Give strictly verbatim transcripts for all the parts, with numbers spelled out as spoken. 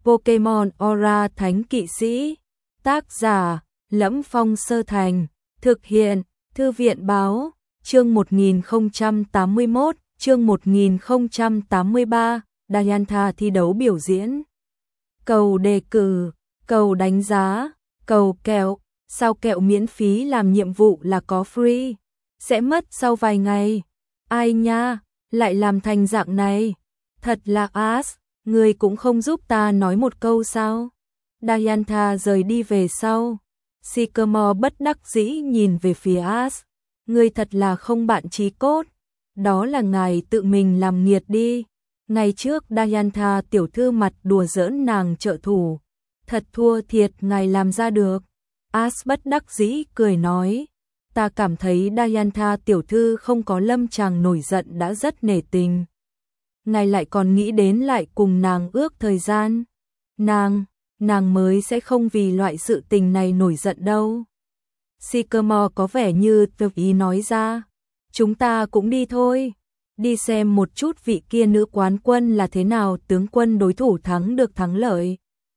Pokemon Aura Thánh Kỵ Sĩ. Tác giả: Lẫm Phong Sơ Thành. Thực hiện: Thư viện Báo. Chương một nghìn không trăm tám mươi mốt, chương một nghìn không trăm tám mươi ba, Diantha thi đấu biểu diễn. Cầu đề cử, cầu đánh giá, cầu kẹo, sao kẹo miễn phí làm nhiệm vụ là có free, sẽ mất sau vài ngày. Ai nha, lại làm thành dạng này. Thật là ass, người cũng không giúp ta nói một câu sao? Diantha rời đi về sau. Sycamore bất đắc dĩ nhìn về phía ass. Người thật là không bạn chí cốt. Đó là ngài tự mình làm nghiệt đi. Ngày trước Diantha tiểu thư mặt đùa giỡn nàng trợ thủ. Thật thua thiệt ngài làm ra được. Ass bất đắc dĩ cười nói. Ta cảm thấy Diantha tiểu thư không có lâm chàng nổi giận đã rất nể tình. Ngài lại còn nghĩ đến lại cùng nàng ước thời gian. Nàng, nàng mới sẽ không vì loại sự tình này nổi giận đâu. Sycamore có vẻ như tự ý nói ra. Chúng ta cũng đi thôi. Đi xem một chút vị kia nữ quán quân là thế nào, tướng quân đối thủ thắng được thắng lợi.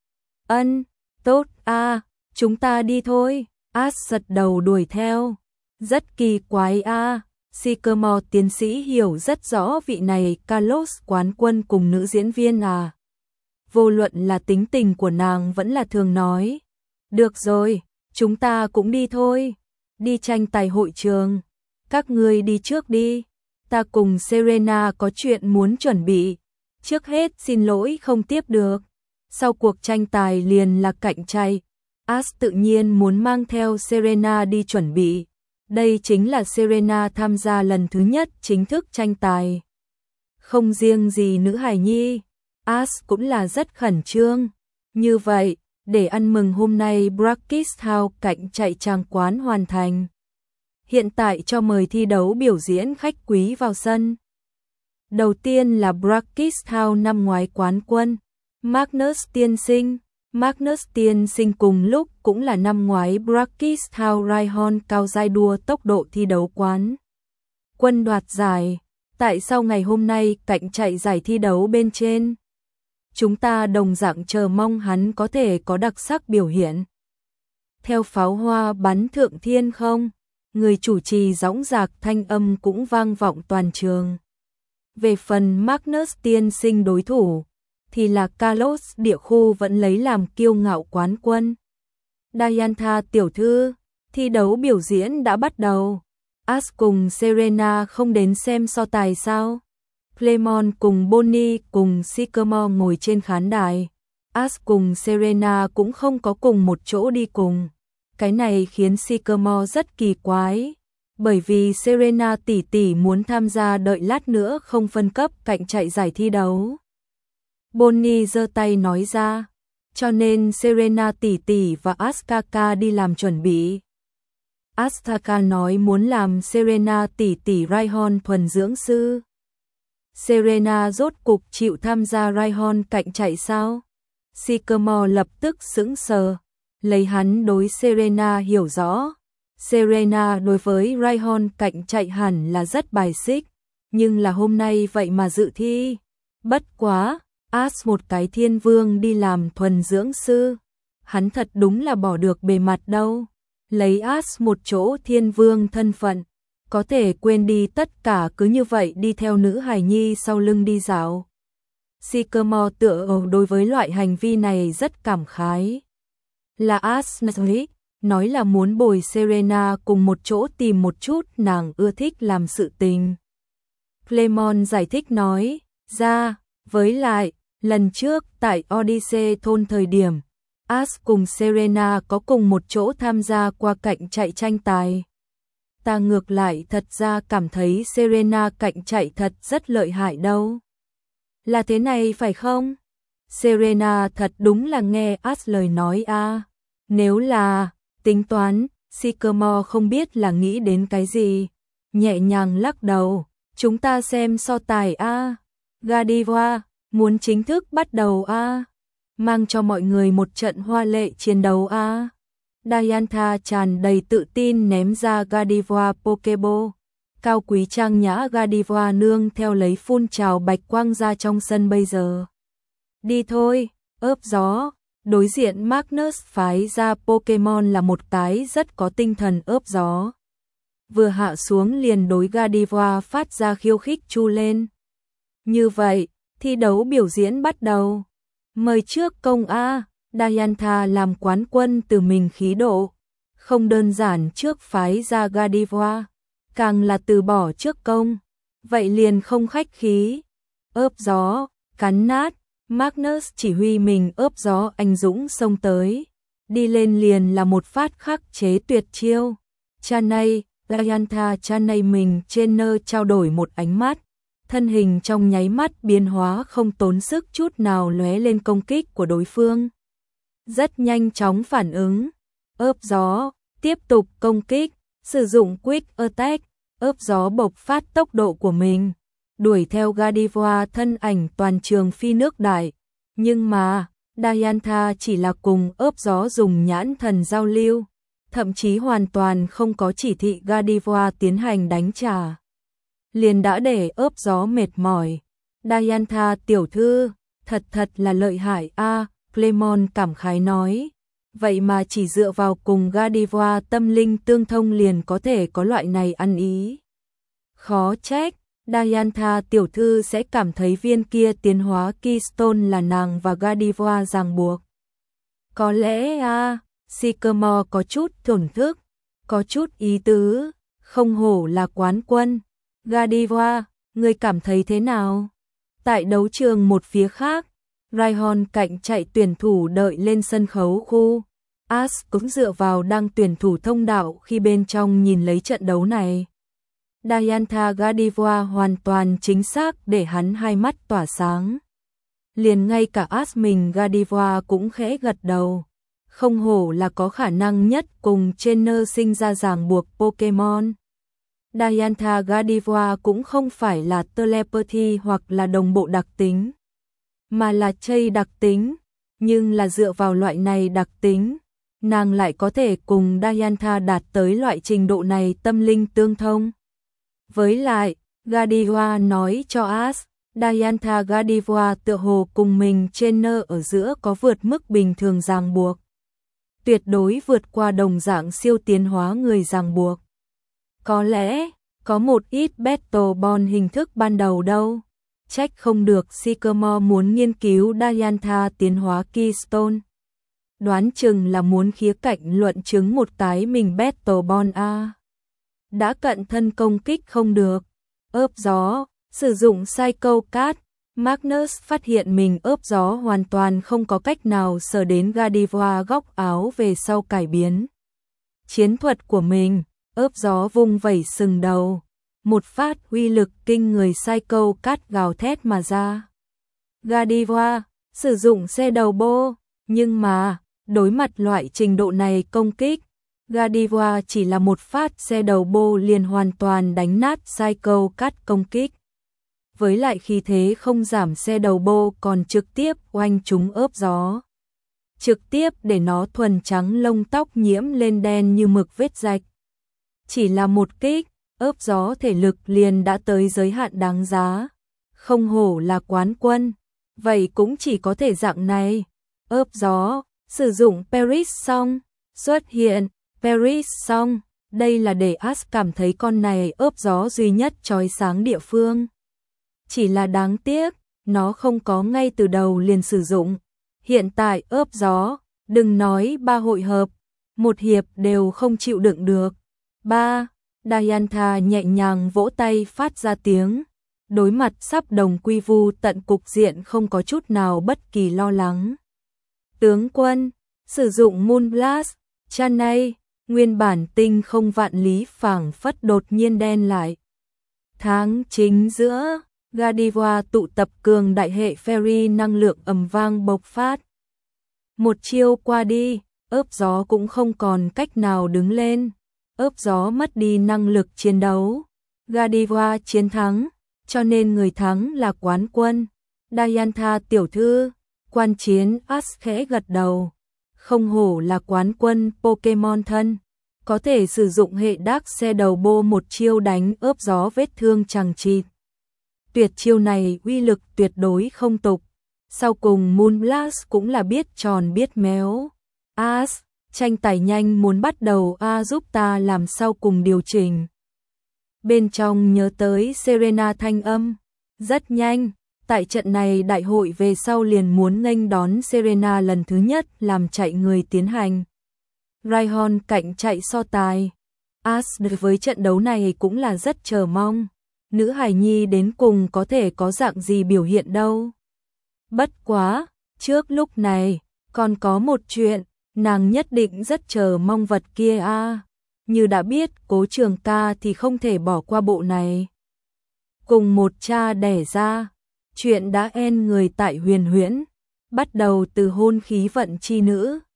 Ân, tốt a, à, chúng ta đi thôi. Ash giật đầu đuổi theo. Rất kỳ quái a. À. Sycamore tiến sĩ hiểu rất rõ vị này Carlos quán quân cùng nữ diễn viên à. Vô luận là tính tình của nàng vẫn là thường nói. Được rồi, chúng ta cũng đi thôi. Đi tranh tài hội trường. Các ngươi đi trước đi. Ta cùng Serena có chuyện muốn chuẩn bị. Trước hết xin lỗi không tiếp được. Sau cuộc tranh tài liền là cạnh tranh. Ash tự nhiên muốn mang theo Serena đi chuẩn bị. Đây chính là Serena tham gia lần thứ nhất chính thức tranh tài. Không riêng gì nữ hài nhi, Ash cũng là rất khẩn trương. Như vậy, để ăn mừng hôm nay Brackish House cạnh chạy tràng quán hoàn thành. Hiện tại cho mời thi đấu biểu diễn khách quý vào sân. Đầu tiên là Brackish House năm ngoái quán quân, Magnus tiên sinh. Magnus tiên sinh cùng lúc cũng là năm ngoái Brackish House Rhyhorn cao giai đua tốc độ thi đấu quán quân đoạt giải. Tại sao ngày hôm nay cạnh chạy giải thi đấu bên trên, chúng ta đồng dạng chờ mong hắn có thể có đặc sắc biểu hiện. Theo pháo hoa bắn thượng thiên không, người chủ trì dõng dạc thanh âm cũng vang vọng toàn trường. Về phần Magnus tiên sinh đối thủ, thì là Carlos địa khu vẫn lấy làm kiêu ngạo quán quân. Diantha tiểu thư, thi đấu biểu diễn đã bắt đầu. Ash cùng Serena không đến xem so tài sao? Clemon cùng Bonnie cùng Sycamore ngồi trên khán đài. Ash cùng Serena cũng không có cùng một chỗ đi cùng. Cái này khiến Sycamore rất kỳ quái. Bởi vì Serena tỷ tỷ muốn tham gia đợi lát nữa không phân cấp cạnh chạy giải thi đấu. Bonnie giơ tay nói ra, cho nên Serena tỷ tỷ và Asaka đi làm chuẩn bị. Asaka nói muốn làm Serena tỷ tỷ Rhyhorn thuần dưỡng sư. Serena rốt cục chịu tham gia Rhyhorn cạnh chạy sao? Sycamore lập tức sững sờ, lấy hắn đối Serena hiểu rõ. Serena đối với Rhyhorn cạnh chạy hẳn là rất bài xích, nhưng là hôm nay vậy mà dự thi. Bất quá, Ash một cái thiên vương đi làm thuần dưỡng sư, hắn thật đúng là bỏ được bề mặt đâu. Lấy Ash một chỗ thiên vương thân phận, có thể quên đi tất cả cứ như vậy đi theo nữ hài nhi sau lưng đi dạo. Sycamore tựa đối với loại hành vi này rất cảm khái. Là Ash nói là muốn bồi Serena cùng một chỗ tìm một chút nàng ưa thích làm sự tình. Clemon giải thích nói, ra, với lại, lần trước tại Odyssey thôn thời điểm, Ash cùng Serena có cùng một chỗ tham gia qua cạnh chạy tranh tài. Ta ngược lại thật ra cảm thấy Serena cạnh chạy thật rất lợi hại đâu. Là thế này phải không? Serena thật đúng là nghe Ash lời nói a. À. Nếu là tính toán, Sycamore không biết là nghĩ đến cái gì, nhẹ nhàng lắc đầu. Chúng ta xem so tài a. À. Godiva muốn chính thức bắt đầu a. À. Mang cho mọi người một trận hoa lệ chiến đấu a. À. Diantha tràn đầy tự tin ném ra Godiva Pokeball. Cao quý trang nhã Godiva nương theo lấy phun trào bạch quang ra trong sân bây giờ. Đi thôi, ớp gió. Đối diện Magnus phái ra Pokemon là một cái rất có tinh thần ớp gió. Vừa hạ xuống liền đối Gardevoir phát ra khiêu khích chu lên. Như vậy, thi đấu biểu diễn bắt đầu. Mời trước công A, Diantha làm quán quân từ mình khí độ. Không đơn giản trước phái ra Gardevoir, càng là từ bỏ trước công. Vậy liền không khách khí. Ớp gió, cắn nát. Magnus chỉ huy mình ớp gió anh dũng xông tới. Đi lên liền là một phát khắc chế tuyệt chiêu. Chanay, Diantha Chanay mình trên nơ trao đổi một ánh mắt. Thân hình trong nháy mắt biến hóa không tốn sức chút nào lóe lên công kích của đối phương. Rất nhanh chóng phản ứng. Ớp gió, tiếp tục công kích, sử dụng Quick Attack, ớp gió bộc phát tốc độ của mình. Đuổi theo Gardevoir thân ảnh toàn trường phi nước đại. Nhưng mà, Diantha chỉ là cùng ớp gió dùng nhãn thần giao lưu. Thậm chí hoàn toàn không có chỉ thị Gardevoir tiến hành đánh trả. Liền đã để ớp gió mệt mỏi. Diantha tiểu thư, thật thật là lợi hại a, à, Clemon cảm khái nói. Vậy mà chỉ dựa vào cùng Gardevoir tâm linh tương thông liền có thể có loại này ăn ý. Khó trách, Diantha tiểu thư sẽ cảm thấy viên kia tiến hóa Keystone là nàng và Gardevoir ràng buộc. Có lẽ a, à, Sycamore có chút thổn thức, có chút ý tứ, không hổ là quán quân. Gardevoir, người cảm thấy thế nào? Tại đấu trường một phía khác, Rhyhorn cạnh chạy tuyển thủ đợi lên sân khấu khu. Ash cũng dựa vào đang tuyển thủ thông đạo khi bên trong nhìn lấy trận đấu này. Diantha Gardevoir hoàn toàn chính xác để hắn hai mắt tỏa sáng. Liền ngay cả Ash mình Gardevoir cũng khẽ gật đầu. Không hổ là có khả năng nhất cùng trainer sinh ra ràng buộc Pokemon. Diantha Gardevoir cũng không phải là telepathy hoặc là đồng bộ đặc tính, mà là chây đặc tính, nhưng là dựa vào loại này đặc tính, nàng lại có thể cùng Diantha đạt tới loại trình độ này tâm linh tương thông. Với lại, Gardevoir nói cho Ash, Diantha Gardevoir tựa hồ cùng mình trainer ở giữa có vượt mức bình thường ràng buộc. Tuyệt đối vượt qua đồng dạng siêu tiến hóa người ràng buộc. Có lẽ, có một ít Battle Bond hình thức ban đầu đâu. Trách không được Sycamore muốn nghiên cứu Diantha tiến hóa Keystone. Đoán chừng là muốn khía cạnh luận chứng một cái mình Battle Bond A. Đã cận thân công kích không được. Ớp gió, sử dụng Psycho Card. Magnus phát hiện mình ớp gió hoàn toàn không có cách nào sờ đến Gardevoir góc áo về sau cải biến chiến thuật của mình. Ớp gió vung vẩy sừng đầu, một phát uy lực kinh người Psycho Card gào thét mà ra. Gardevoir sử dụng xe đầu bô, nhưng mà đối mặt loại trình độ này công kích, Gardevoir chỉ là một phát xe đầu bô liền hoàn toàn đánh nát Psycho Card công kích. Với lại khí thế không giảm, xe đầu bô còn trực tiếp oanh trúng ớp gió, trực tiếp để nó thuần trắng lông tóc nhiễm lên đen như mực vết rạch. Chỉ là một kích, ớp gió thể lực liền đã tới giới hạn đáng giá. Không hổ là quán quân, vậy cũng chỉ có thể dạng này. Ớp gió, sử dụng Paris xong, xuất hiện, Paris xong, đây là để Ash cảm thấy con này ớp gió duy nhất chói sáng địa phương. Chỉ là đáng tiếc, nó không có ngay từ đầu liền sử dụng. Hiện tại ớp gió, đừng nói ba hội hợp, một hiệp đều không chịu đựng được. Ba, Diantha nhẹ nhàng vỗ tay phát ra tiếng. Đối mặt sắp đồng quy vu tận cục diện không có chút nào bất kỳ lo lắng. Tướng quân, sử dụng Moonblast, Chanay, nguyên bản tinh không vạn lý phảng phất đột nhiên đen lại. Tháng chính giữa, Gardevoir tụ tập cường đại hệ Fairy năng lượng ầm vang bộc phát. Một chiêu qua đi, ớp gió cũng không còn cách nào đứng lên. Ớp gió mất đi năng lực chiến đấu. Gardevoir chiến thắng, cho nên người thắng là quán quân. Diantha tiểu thư, quan chiến Ash khẽ gật đầu. Không hổ là quán quân Pokemon thân, có thể sử dụng hệ đác xe đầu bô một chiêu đánh ớp gió vết thương chằng chịt. Tuyệt chiêu này uy lực tuyệt đối không tục. Sau cùng Moonblast cũng là biết tròn biết méo. As, tranh tài nhanh muốn bắt đầu a giúp ta làm sau cùng điều chỉnh. Bên trong nhớ tới Serena thanh âm. Rất nhanh, tại trận này đại hội về sau liền muốn nghênh đón Serena lần thứ nhất làm chạy người tiến hành. Ryan cạnh chạy so tài. As với trận đấu này cũng là rất chờ mong. Nữ hài nhi đến cùng có thể có dạng gì biểu hiện đâu. Bất quá, trước lúc này, còn có một chuyện, nàng nhất định rất chờ mong vật kia a. À. Như đã biết Cố Trường Ca thì không thể bỏ qua bộ này. Cùng một cha đẻ ra, chuyện đã en người tại Huyền Huyễn, bắt đầu từ hôn khí vận chi nữ,